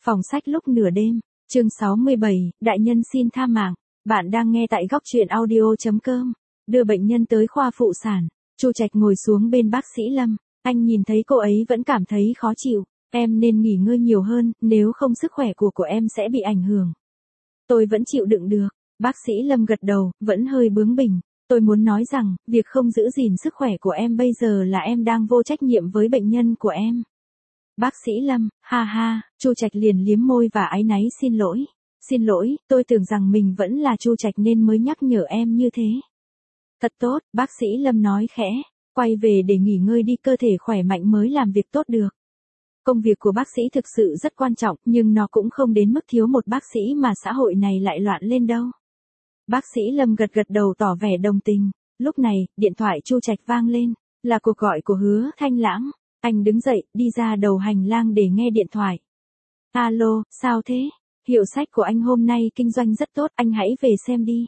Phòng sách lúc nửa đêm, chương 67, đại nhân xin tha mạng. Bạn đang nghe tại góc truyện audio.com. Đưa bệnh nhân tới khoa phụ sản. Chu Trạch ngồi xuống bên bác sĩ Lâm. Anh nhìn thấy cô ấy vẫn cảm thấy khó chịu. Em nên nghỉ ngơi nhiều hơn, nếu không sức khỏe của em sẽ bị ảnh hưởng. Tôi vẫn chịu đựng được. Bác sĩ Lâm gật đầu, vẫn hơi bướng bỉnh. Tôi muốn nói rằng, việc không giữ gìn sức khỏe của em bây giờ là em đang vô trách nhiệm với bệnh nhân của em. Bác sĩ Lâm, ha ha, Chu Trạch liền liếm môi và áy náy xin lỗi. Xin lỗi, tôi tưởng rằng mình vẫn là Chu Trạch nên mới nhắc nhở em như thế. Thật tốt, bác sĩ Lâm nói khẽ, quay về để nghỉ ngơi đi, cơ thể khỏe mạnh mới làm việc tốt được. Công việc của bác sĩ thực sự rất quan trọng, nhưng nó cũng không đến mức thiếu một bác sĩ mà xã hội này lại loạn lên đâu. Bác sĩ Lâm gật gật đầu tỏ vẻ đồng tình. Lúc này, điện thoại Chu Trạch vang lên, là cuộc gọi của Hứa Thanh Lãng. Anh đứng dậy, đi ra đầu hành lang để nghe điện thoại. Alo, sao thế? Hiệu sách của anh hôm nay kinh doanh rất tốt, anh hãy về xem đi.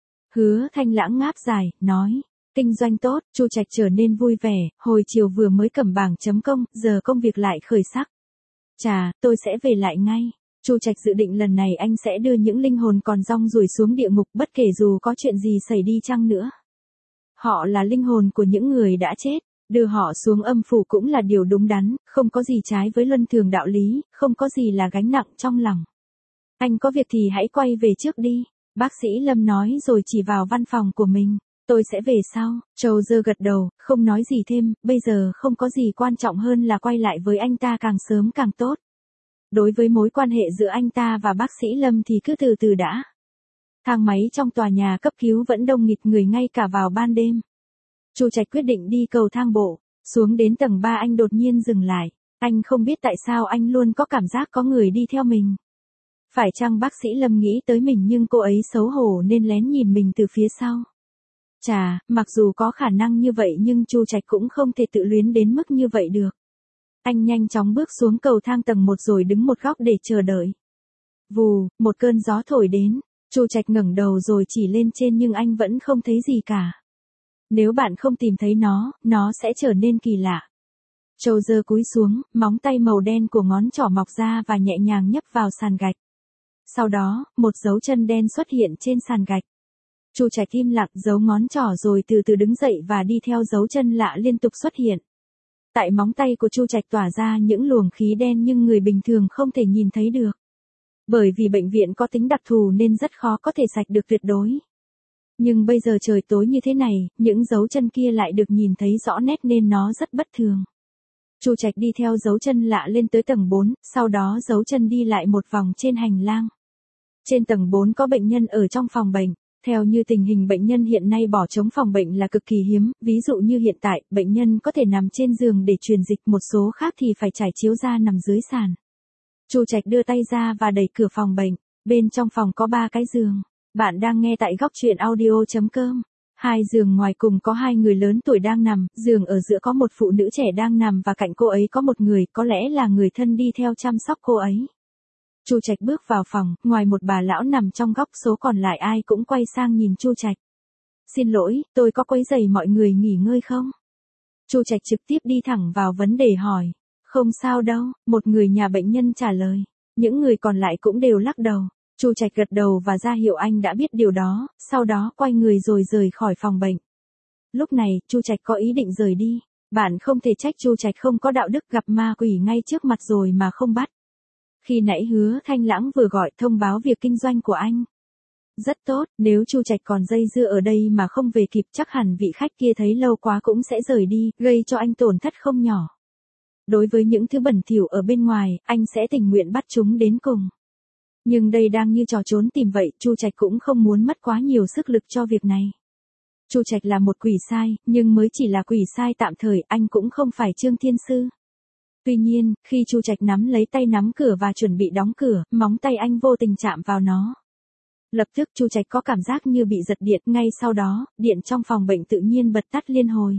Hứa Thanh Lãng ngáp dài, nói. Kinh doanh tốt, Chu Trạch trở nên vui vẻ, hồi chiều vừa mới cầm bảng chấm công, giờ công việc lại khởi sắc. Chà, tôi sẽ về lại ngay. Chu Trạch dự định lần này anh sẽ đưa những linh hồn còn rong ruổi xuống địa ngục bất kể dù có chuyện gì xảy đi chăng nữa. Họ là linh hồn của những người đã chết. Đưa họ xuống âm phủ cũng là điều đúng đắn, không có gì trái với luân thường đạo lý, không có gì là gánh nặng trong lòng. Anh có việc thì hãy quay về trước đi, bác sĩ Lâm nói rồi chỉ vào văn phòng của mình. Tôi sẽ về sau. Châu Dơ gật đầu, không nói gì thêm, bây giờ không có gì quan trọng hơn là quay lại với anh ta càng sớm càng tốt. Đối với mối quan hệ giữa anh ta và bác sĩ Lâm thì cứ từ từ đã. Thang máy trong tòa nhà cấp cứu vẫn đông nghịt người ngay cả vào ban đêm. Chu Trạch quyết định đi cầu thang bộ, xuống đến tầng 3 anh đột nhiên dừng lại, anh không biết tại sao anh luôn có cảm giác có người đi theo mình. Phải chăng bác sĩ Lâm nghĩ tới mình nhưng cô ấy xấu hổ nên lén nhìn mình từ phía sau. Chà, mặc dù có khả năng như vậy nhưng Chu Trạch cũng không thể tự luyến đến mức như vậy được. Anh nhanh chóng bước xuống cầu thang tầng 1 rồi đứng một góc để chờ đợi. Vù, một cơn gió thổi đến, Chu Trạch ngẩng đầu rồi chỉ lên trên nhưng anh vẫn không thấy gì cả. Nếu bạn không tìm thấy nó sẽ trở nên kỳ lạ. Châu Dơ cúi xuống, móng tay màu đen của ngón trỏ mọc ra và nhẹ nhàng nhấp vào sàn gạch. Sau đó, một dấu chân đen xuất hiện trên sàn gạch. Chu Trạch im lặng giấu ngón trỏ rồi từ từ đứng dậy và đi theo dấu chân lạ liên tục xuất hiện. Tại móng tay của Chu Trạch tỏa ra những luồng khí đen nhưng người bình thường không thể nhìn thấy được. Bởi vì bệnh viện có tính đặc thù nên rất khó có thể sạch được tuyệt đối. Nhưng bây giờ trời tối như thế này, những dấu chân kia lại được nhìn thấy rõ nét nên nó rất bất thường. Chu Trạch đi theo dấu chân lạ lên tới tầng 4, sau đó dấu chân đi lại một vòng trên hành lang. Trên tầng 4 có bệnh nhân ở trong phòng bệnh. Theo như tình hình bệnh nhân hiện nay bỏ trống phòng bệnh là cực kỳ hiếm, ví dụ như hiện tại, bệnh nhân có thể nằm trên giường để truyền dịch, một số khác thì phải trải chiếu ra nằm dưới sàn. Chu Trạch đưa tay ra và đẩy cửa phòng bệnh, bên trong phòng có 3 cái giường. Bạn đang nghe tại góc truyện audio.com. 2 giường ngoài cùng có 2 người lớn tuổi đang nằm, giường ở giữa có một phụ nữ trẻ đang nằm và cạnh cô ấy có một người, có lẽ là người thân đi theo chăm sóc cô ấy. Chu Trạch bước vào phòng, ngoài một bà lão nằm trong góc số còn lại ai cũng quay sang nhìn Chu Trạch. Xin lỗi, tôi có quấy rầy mọi người nghỉ ngơi không? Chu Trạch trực tiếp đi thẳng vào vấn đề hỏi. Không sao đâu, một người nhà bệnh nhân trả lời. Những người còn lại cũng đều lắc đầu. Chu Trạch gật đầu và ra hiệu anh đã biết điều đó, sau đó quay người rồi rời khỏi phòng bệnh. Lúc này, Chu Trạch có ý định rời đi. Bạn không thể trách Chu Trạch không có đạo đức, gặp ma quỷ ngay trước mặt rồi mà không bắt. Khi nãy Hứa Thanh Lãng vừa gọi thông báo việc kinh doanh của anh. Rất tốt, nếu Chu Trạch còn dây dưa ở đây mà không về kịp chắc hẳn vị khách kia thấy lâu quá cũng sẽ rời đi, gây cho anh tổn thất không nhỏ. Đối với những thứ bẩn thỉu ở bên ngoài, anh sẽ tình nguyện bắt chúng đến cùng. Nhưng đây đang như trò trốn tìm vậy, Chu Trạch cũng không muốn mất quá nhiều sức lực cho việc này. Chu Trạch là một quỷ sai, nhưng mới chỉ là quỷ sai tạm thời, anh cũng không phải Trương Thiên Sư. Tuy nhiên, khi Chu Trạch nắm lấy tay nắm cửa và chuẩn bị đóng cửa, móng tay anh vô tình chạm vào nó. Lập tức Chu Trạch có cảm giác như bị giật điện, ngay sau đó, điện trong phòng bệnh tự nhiên bật tắt liên hồi.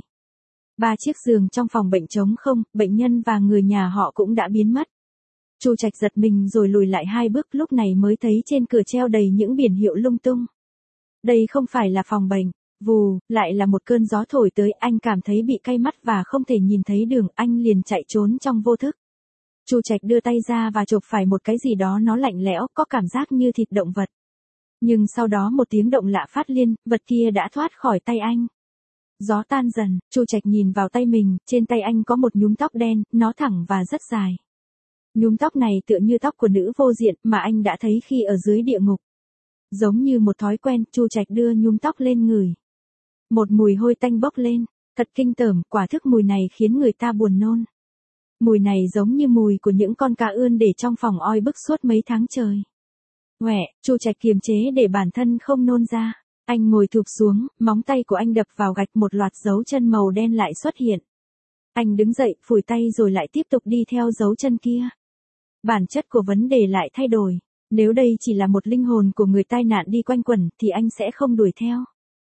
3 chiếc giường trong phòng bệnh trống không, bệnh nhân và người nhà họ cũng đã biến mất. Chu Trạch giật mình rồi lùi lại 2 bước, lúc này mới thấy trên cửa treo đầy những biển hiệu lung tung. Đây không phải là phòng bệnh. Vù, lại là một cơn gió thổi tới, anh cảm thấy bị cay mắt và không thể nhìn thấy đường, anh liền chạy trốn trong vô thức. Chu Trạch đưa tay ra và chộp phải một cái gì đó nó lạnh lẽo, có cảm giác như thịt động vật. Nhưng sau đó một tiếng động lạ phát liên, vật kia đã thoát khỏi tay anh. Gió tan dần, Chu Trạch nhìn vào tay mình, trên tay anh có một nhúm tóc đen, nó thẳng và rất dài. Nhúm tóc này tựa như tóc của nữ vô diện mà anh đã thấy khi ở dưới địa ngục. Giống như một thói quen, Chu Trạch đưa nhúm tóc lên ngửi. Một mùi hôi tanh bốc lên, thật kinh tởm, quả thức mùi này khiến người ta buồn nôn. Mùi này giống như mùi của những con cá ươn để trong phòng oi bức suốt mấy tháng trời. Ngoẹ, Chu Trạch kiềm chế để bản thân không nôn ra. Anh ngồi thụp xuống, móng tay của anh đập vào gạch, một loạt dấu chân màu đen lại xuất hiện. Anh đứng dậy, phủi tay rồi lại tiếp tục đi theo dấu chân kia. Bản chất của vấn đề lại thay đổi. Nếu đây chỉ là một linh hồn của người tai nạn đi quanh quẩn thì anh sẽ không đuổi theo.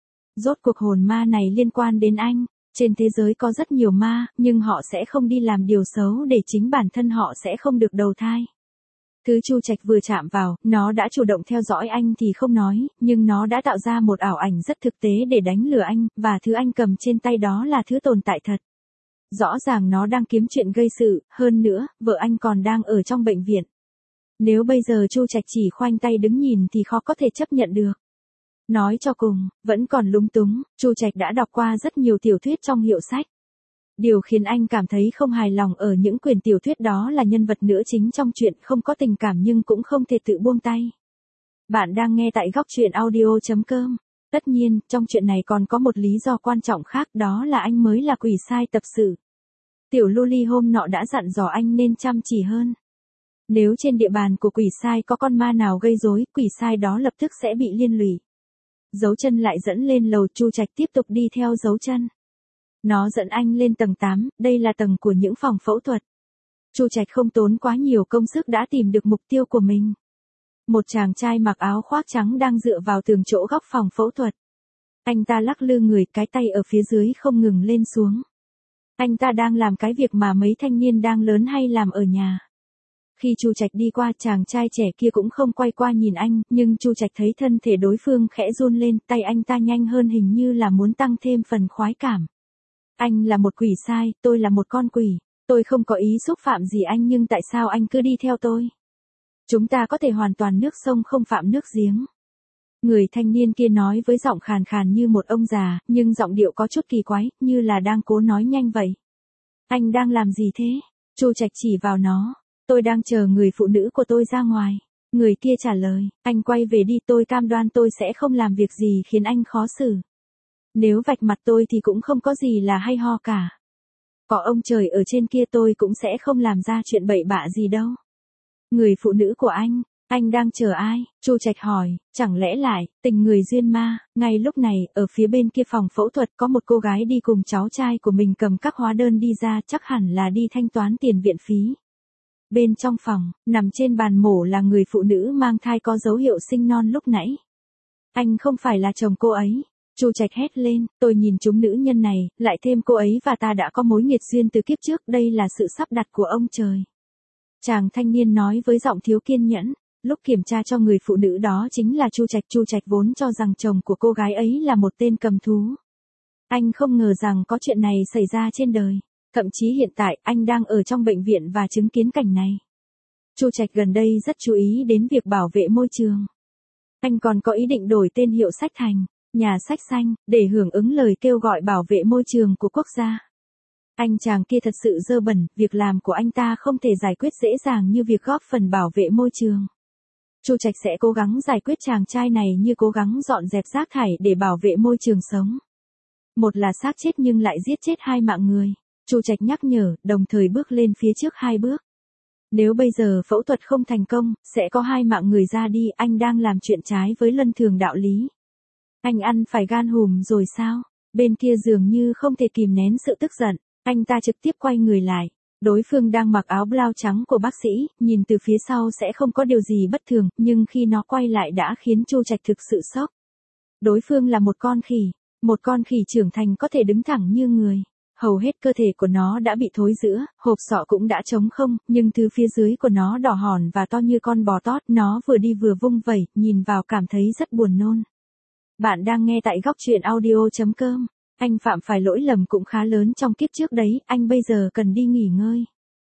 Rốt cuộc hồn ma này liên quan đến anh. Trên thế giới có rất nhiều ma, nhưng họ sẽ không đi làm điều xấu để chính bản thân họ sẽ không được đầu thai. Thứ Chu Trạch vừa chạm vào, nó đã chủ động theo dõi anh thì không nói, nhưng nó đã tạo ra một ảo ảnh rất thực tế để đánh lừa anh, và thứ anh cầm trên tay đó là thứ tồn tại thật. Rõ ràng nó đang kiếm chuyện gây sự, hơn nữa, vợ anh còn đang ở trong bệnh viện. Nếu bây giờ Chu Trạch chỉ khoanh tay đứng nhìn thì khó có thể chấp nhận được. Nói cho cùng, vẫn còn lúng túng, Chu Trạch đã đọc qua rất nhiều tiểu thuyết trong hiệu sách. Điều khiến anh cảm thấy không hài lòng ở những quyển tiểu thuyết đó là nhân vật nữ chính trong truyện không có tình cảm nhưng cũng không thể tự buông tay. Bạn đang nghe tại góc truyện audio.com. Tất nhiên, trong chuyện này còn có một lý do quan trọng khác, đó là anh mới là quỷ sai tập sự. Tiểu Luli hôm nọ đã dặn dò anh nên chăm chỉ hơn. Nếu trên địa bàn của quỷ sai có con ma nào gây rối, quỷ sai đó lập tức sẽ bị liên lụy. Dấu chân lại dẫn lên lầu, Chu Trạch tiếp tục đi theo dấu chân. Nó dẫn anh lên tầng 8, đây là tầng của những phòng phẫu thuật. Chu Trạch không tốn quá nhiều công sức đã tìm được mục tiêu của mình. Một chàng trai mặc áo khoác trắng đang dựa vào tường chỗ góc phòng phẫu thuật. Anh ta lắc lư người, cái tay ở phía dưới không ngừng lên xuống. Anh ta đang làm cái việc mà mấy thanh niên đang lớn hay làm ở nhà. Khi Chu Trạch đi qua, chàng trai trẻ kia cũng không quay qua nhìn anh, nhưng Chu Trạch thấy thân thể đối phương khẽ run lên, tay anh ta nhanh hơn, hình như là muốn tăng thêm phần khoái cảm. Anh là một quỷ sai, tôi là một con quỷ. Tôi không có ý xúc phạm gì anh, nhưng tại sao anh cứ đi theo tôi? Chúng ta có thể hoàn toàn nước sông không phạm nước giếng. Người thanh niên kia nói với giọng khàn khàn như một ông già, nhưng giọng điệu có chút kỳ quái, như là đang cố nói nhanh vậy. Anh đang làm gì thế? Chu Trạch chỉ vào nó. Tôi đang chờ người phụ nữ của tôi ra ngoài. Người kia trả lời, anh quay về đi, tôi cam đoan tôi sẽ không làm việc gì khiến anh khó xử. Nếu vạch mặt tôi thì cũng không có gì là hay ho cả. Có ông trời ở trên kia tôi cũng sẽ không làm ra chuyện bậy bạ gì đâu. Người phụ nữ của anh đang chờ ai? Chu Trạch hỏi, chẳng lẽ lại, tình người duyên ma? Ngay lúc này, ở phía bên kia phòng phẫu thuật có một cô gái đi cùng cháu trai của mình cầm các hóa đơn đi ra, chắc hẳn là đi thanh toán tiền viện phí. Bên trong phòng, nằm trên bàn mổ là người phụ nữ mang thai có dấu hiệu sinh non lúc nãy. Anh không phải là chồng cô ấy. Chu Trạch hét lên, tôi nhìn chúng nữ nhân này, lại thêm cô ấy và ta đã có mối nghiệt duyên từ kiếp trước, đây là sự sắp đặt của ông trời. Chàng thanh niên nói với giọng thiếu kiên nhẫn, lúc kiểm tra cho người phụ nữ đó chính là Chu Trạch vốn cho rằng chồng của cô gái ấy là một tên cầm thú. Anh không ngờ rằng có chuyện này xảy ra trên đời. Thậm chí hiện tại anh đang ở trong bệnh viện và chứng kiến cảnh này. Chu Trạch gần đây rất chú ý đến việc bảo vệ môi trường. Anh còn có ý định đổi tên hiệu sách thành Nhà sách xanh, để hưởng ứng lời kêu gọi bảo vệ môi trường của quốc gia. Anh chàng kia thật sự dơ bẩn, việc làm của anh ta không thể giải quyết dễ dàng như việc góp phần bảo vệ môi trường. Chu Trạch sẽ cố gắng giải quyết chàng trai này như cố gắng dọn dẹp rác thải để bảo vệ môi trường sống. Một là xác chết nhưng lại giết chết 2 mạng người. Chu Trạch nhắc nhở, đồng thời bước lên phía trước 2 bước. Nếu bây giờ phẫu thuật không thành công, sẽ có 2 mạng người ra đi, anh đang làm chuyện trái với luân thường đạo lý. Anh ăn phải gan hùm rồi sao? Bên kia dường như không thể kìm nén sự tức giận, anh ta trực tiếp quay người lại. Đối phương đang mặc áo blau trắng của bác sĩ, nhìn từ phía sau sẽ không có điều gì bất thường, nhưng khi nó quay lại đã khiến Chu Trạch thực sự sốc. Đối phương là một con khỉ trưởng thành có thể đứng thẳng như người. Hầu hết cơ thể của nó đã bị thối rữa, hộp sọ cũng đã trống không, nhưng thứ phía dưới của nó đỏ hòn và to như con bò tót, nó vừa đi vừa vung vẩy, nhìn vào cảm thấy rất buồn nôn. Bạn đang nghe tại góc truyện audio.com. Anh phạm phải lỗi lầm cũng khá lớn trong kiếp trước đấy, anh bây giờ cần đi nghỉ ngơi.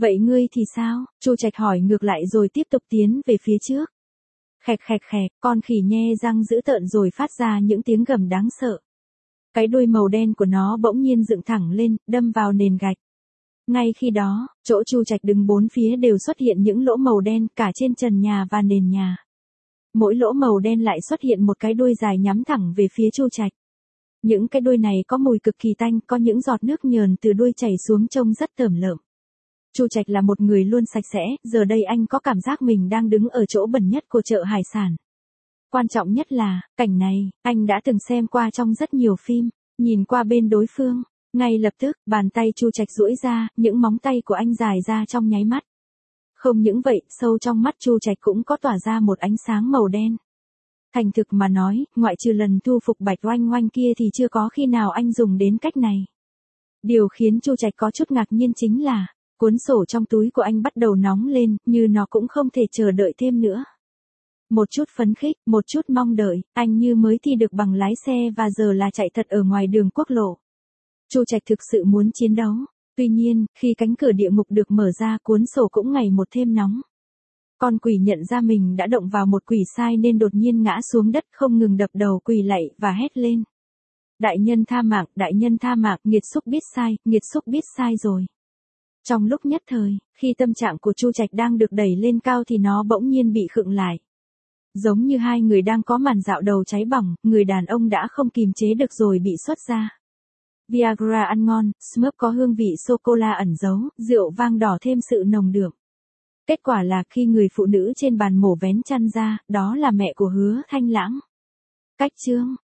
Vậy ngươi thì sao? Chu Trạch hỏi ngược lại rồi tiếp tục tiến về phía trước. Khẹt khẹt khẹt, con khỉ nhe răng dữ tợn rồi phát ra những tiếng gầm đáng sợ. Cái đuôi màu đen của nó bỗng nhiên dựng thẳng lên, đâm vào nền gạch. Ngay khi đó, chỗ Chu Trạch đứng bốn phía đều xuất hiện những lỗ màu đen cả trên trần nhà và nền nhà. Mỗi lỗ màu đen lại xuất hiện một cái đuôi dài nhắm thẳng về phía Chu Trạch. Những cái đuôi này có mùi cực kỳ tanh, có những giọt nước nhờn từ đuôi chảy xuống trông rất tởm lợm. Chu Trạch là một người luôn sạch sẽ, giờ đây anh có cảm giác mình đang đứng ở chỗ bẩn nhất của chợ hải sản. Quan trọng nhất là, cảnh này, anh đã từng xem qua trong rất nhiều phim, nhìn qua bên đối phương. Ngay lập tức, bàn tay Chu Trạch duỗi ra, những móng tay của anh dài ra trong nháy mắt. Không những vậy, sâu trong mắt Chu Trạch cũng có tỏa ra một ánh sáng màu đen. Thành thực mà nói, ngoại trừ lần thu phục Bạch Oanh Oanh kia thì chưa có khi nào anh dùng đến cách này. Điều khiến Chu Trạch có chút ngạc nhiên chính là, cuốn sổ trong túi của anh bắt đầu nóng lên, như nó cũng không thể chờ đợi thêm nữa. Một chút phấn khích, một chút mong đợi, anh như mới thi được bằng lái xe và giờ là chạy thật ở ngoài đường quốc lộ. Chu Trạch thực sự muốn chiến đấu. Tuy nhiên, khi cánh cửa địa ngục được mở ra, cuốn sổ cũng ngày một thêm nóng. Con quỷ nhận ra mình đã động vào một quỷ sai nên đột nhiên ngã xuống đất, không ngừng đập đầu quỳ lạy và hét lên. Đại nhân tha mạng, nghiệt xúc biết sai rồi. Trong lúc nhất thời, khi tâm trạng của Chu Trạch đang được đẩy lên cao thì nó bỗng nhiên bị khựng lại. Giống như hai người đang có màn dạo đầu cháy bỏng, người đàn ông đã không kìm chế được rồi bị xuất ra. Viagra ăn ngon, Smurf có hương vị sô-cô-la ẩn giấu, rượu vang đỏ thêm sự nồng đượm. Kết quả là khi người phụ nữ trên bàn mổ vén chăn ra, đó là mẹ của Hứa Thanh Lãng. Cách chương